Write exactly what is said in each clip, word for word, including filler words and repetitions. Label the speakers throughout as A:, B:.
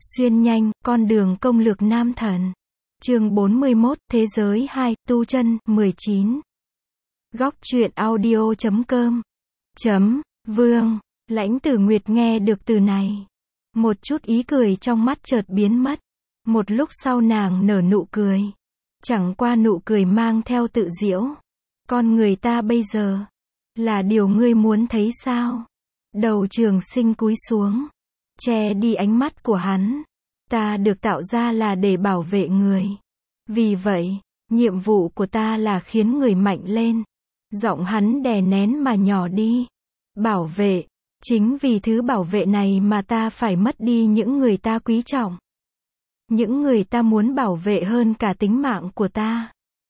A: Xuyên nhanh, con đường công lược nam thần. Chương bốn mươi mốt, Thế giới hai, tu chân, mười chín. Góc truyện audio chấm com. Chấm, Vương, Lãnh Tử Nguyệt nghe được từ này. Một chút ý cười trong mắt chợt biến mất. Một lúc sau nàng nở nụ cười. Chẳng qua nụ cười mang theo tự giễu. Con người ta bây giờ, là điều ngươi muốn thấy sao? Đầu Trường Sinh cúi xuống, che đi ánh mắt của hắn. Ta được tạo ra là để bảo vệ người. Vì vậy, nhiệm vụ của ta là khiến người mạnh lên. Giọng hắn đè nén mà nhỏ đi. Bảo vệ, chính vì thứ bảo vệ này mà ta phải mất đi những người ta quý trọng. Những người ta muốn bảo vệ hơn cả tính mạng của ta.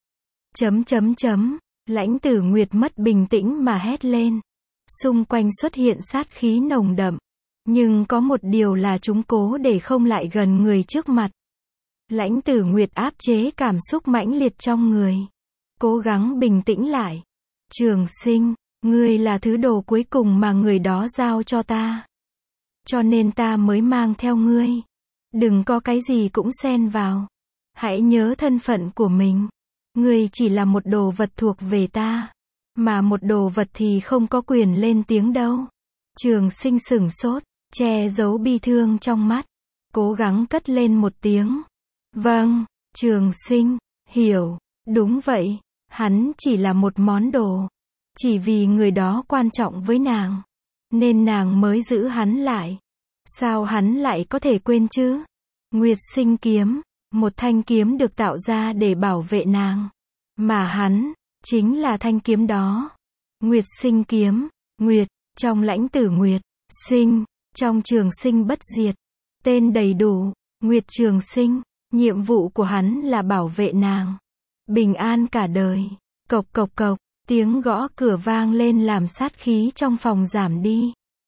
A: Chấm chấm chấm, Lãnh Tử Nguyệt mất bình tĩnh mà hét lên. Xung quanh xuất hiện sát khí nồng đậm. Nhưng có một điều là chúng cố để không lại gần người trước mặt. Lãnh Tử Nguyệt áp chế cảm xúc mãnh liệt trong người. Cố gắng bình tĩnh lại. Trường Sinh, ngươi là thứ đồ cuối cùng mà người đó giao cho ta. Cho nên ta mới mang theo ngươi. Đừng có cái gì cũng xen vào. Hãy nhớ thân phận của mình. Ngươi chỉ là một đồ vật thuộc về ta. Mà một đồ vật thì không có quyền lên tiếng đâu. Trường Sinh sửng sốt, che giấu bi thương trong mắt. Cố gắng cất lên một tiếng. Vâng, Trường Sinh, hiểu, đúng vậy. Hắn chỉ là một món đồ. Chỉ vì người đó quan trọng với nàng. Nên nàng mới giữ hắn lại. Sao hắn lại có thể quên chứ? Nguyệt Sinh kiếm, một thanh kiếm được tạo ra để bảo vệ nàng. Mà hắn, chính là thanh kiếm đó. Nguyệt Sinh kiếm, Nguyệt, trong Lãnh Tử Nguyệt, Sinh, trong Trường Sinh bất diệt. Tên đầy đủ, Nguyệt Trường Sinh, nhiệm vụ của hắn là bảo vệ nàng. Bình an cả đời. Cộc cộc cộc, tiếng gõ cửa vang lên làm sát khí trong phòng giảm đi.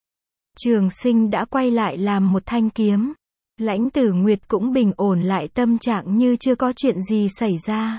A: Trường Sinh đã quay lại làm một thanh kiếm. Lãnh Tử Nguyệt cũng bình ổn lại tâm trạng như chưa có chuyện gì xảy ra.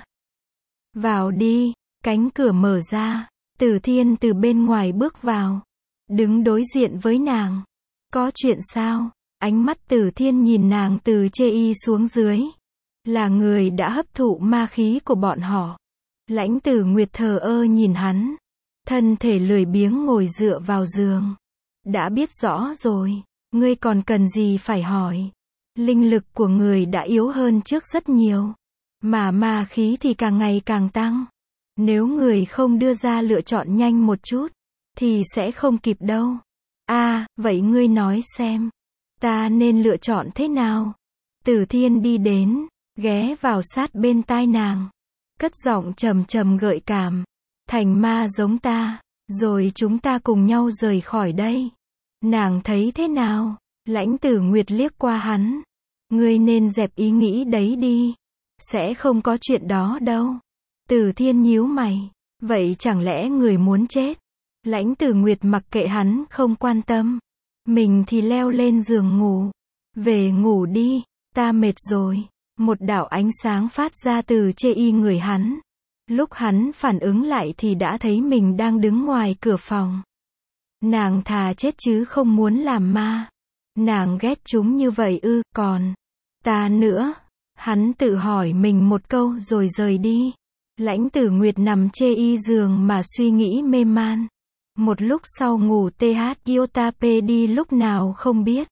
A: Vào đi, cánh cửa mở ra. Tử Thiên từ bên ngoài bước vào. Đứng đối diện với nàng. Có chuyện sao? Ánh mắt Tử Thiên nhìn nàng từ chê y xuống dưới. Là người đã hấp thụ ma khí của bọn họ. Lãnh Tử Nguyệt thờ ơ nhìn hắn. Thân thể lười biếng ngồi dựa vào giường. Đã biết rõ rồi. Ngươi còn cần gì phải hỏi. Linh lực của người đã yếu hơn trước rất nhiều. Mà ma khí thì càng ngày càng tăng. Nếu người không đưa ra lựa chọn nhanh một chút, thì sẽ không kịp đâu. À, vậy ngươi nói xem. Ta nên lựa chọn thế nào? Tử Thiên đi đến, ghé vào sát bên tai nàng. Cất giọng trầm trầm gợi cảm. Thành ma giống ta, rồi chúng ta cùng nhau rời khỏi đây. Nàng thấy thế nào? Lãnh Tử Nguyệt liếc qua hắn. Ngươi nên dẹp ý nghĩ đấy đi. Sẽ không có chuyện đó đâu. Tử Thiên nhíu mày. Vậy chẳng lẽ người muốn chết? Lãnh Tử Nguyệt mặc kệ hắn không quan tâm. Mình thì leo lên giường ngủ. Về ngủ đi, ta mệt rồi. Một đạo ánh sáng phát ra từ chê y người hắn. Lúc hắn phản ứng lại thì đã thấy mình đang đứng ngoài cửa phòng. Nàng thà chết chứ không muốn làm ma. Nàng ghét chúng như vậy ư, còn ta nữa. Hắn tự hỏi mình một câu rồi rời đi. Lãnh Tử Nguyệt nằm chê y giường mà suy nghĩ mê man. Một lúc sau ngủ th iota p đi lúc nào không biết.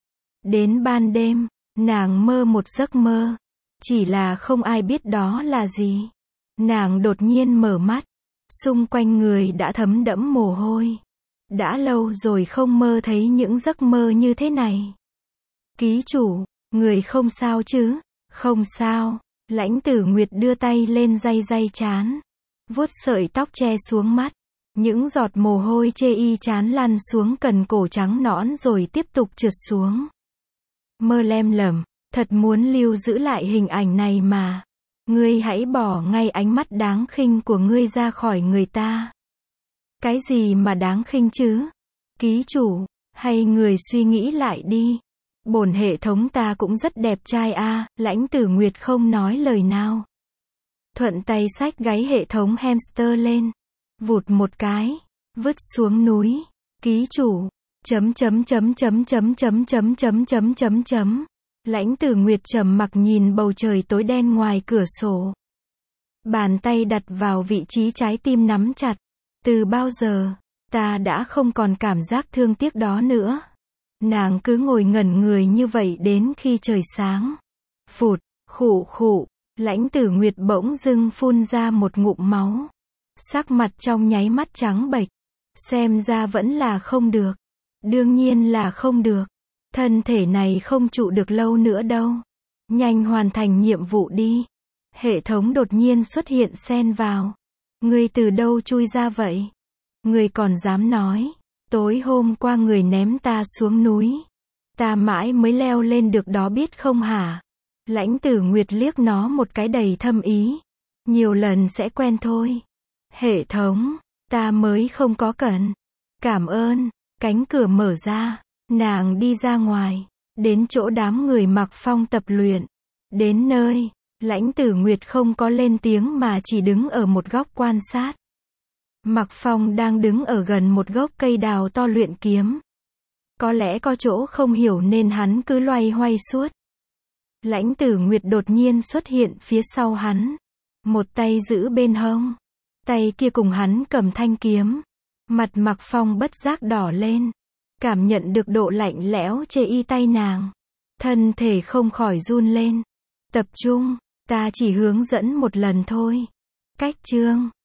A: Đến ban đêm, nàng mơ một giấc mơ. Chỉ là không ai biết đó là gì. Nàng đột nhiên mở mắt. Xung quanh người đã thấm đẫm mồ hôi. Đã lâu rồi không mơ thấy những giấc mơ như thế này. Ký chủ, người không sao chứ? Không sao. Lãnh Tử Nguyệt đưa tay lên day day trán. Vuốt sợi tóc che xuống mắt. Những giọt mồ hôi chê y trán lăn xuống cần cổ trắng nõn rồi tiếp tục trượt xuống. Mơ lem lẩm, thật muốn lưu giữ lại hình ảnh này mà. Ngươi hãy bỏ ngay ánh mắt đáng khinh của ngươi ra khỏi người ta. Cái gì mà đáng khinh chứ? Ký chủ, hay người suy nghĩ lại đi. Bổn hệ thống ta cũng rất đẹp trai a. À, Lãnh Tử Nguyệt không nói lời nào. Thuận tay xách gáy hệ thống hamster lên. Vụt một cái. Vứt xuống núi. Ký chủ. Chấm chấm chấm chấm chấm chấm chấm chấm chấm chấm chấm. Lãnh Tử Nguyệt trầm mặc nhìn bầu trời tối đen ngoài cửa sổ. Bàn tay đặt vào vị trí trái tim nắm chặt. Từ bao giờ, ta đã không còn cảm giác thương tiếc đó nữa. Nàng cứ ngồi ngẩn người như vậy đến khi trời sáng. Phụt, khụ khụ, Lãnh Tử Nguyệt bỗng dưng phun ra một ngụm máu. Sắc mặt trong nháy mắt trắng bệch. Xem ra vẫn là không được. Đương nhiên là không được. Thân thể này không trụ được lâu nữa đâu. Nhanh hoàn thành nhiệm vụ đi. Hệ thống đột nhiên xuất hiện xen vào. Ngươi từ đâu chui ra vậy? Ngươi còn dám nói. Tối hôm qua người ném ta xuống núi. Ta mãi mới leo lên được đó biết không hả? Lãnh Tử Nguyệt liếc nó một cái đầy thâm ý. Nhiều lần sẽ quen thôi. Hệ thống, ta mới không có cần. Cảm ơn. Cánh cửa mở ra. Nàng đi ra ngoài. Đến chỗ đám người mặc phong tập luyện. Đến nơi, Lãnh Tử Nguyệt không có lên tiếng mà chỉ đứng ở một góc quan sát. Mặc Phong đang đứng ở gần một gốc cây đào to luyện kiếm. Có lẽ có chỗ không hiểu nên hắn cứ loay hoay suốt. Lãnh Tử Nguyệt đột nhiên xuất hiện phía sau hắn. Một tay giữ bên hông. Tay kia cùng hắn cầm thanh kiếm. Mặt Mặc Phong bất giác đỏ lên. Cảm nhận được độ lạnh lẽo trên y tay nàng. Thân thể không khỏi run lên. Tập trung, ta chỉ hướng dẫn một lần thôi. Cách chương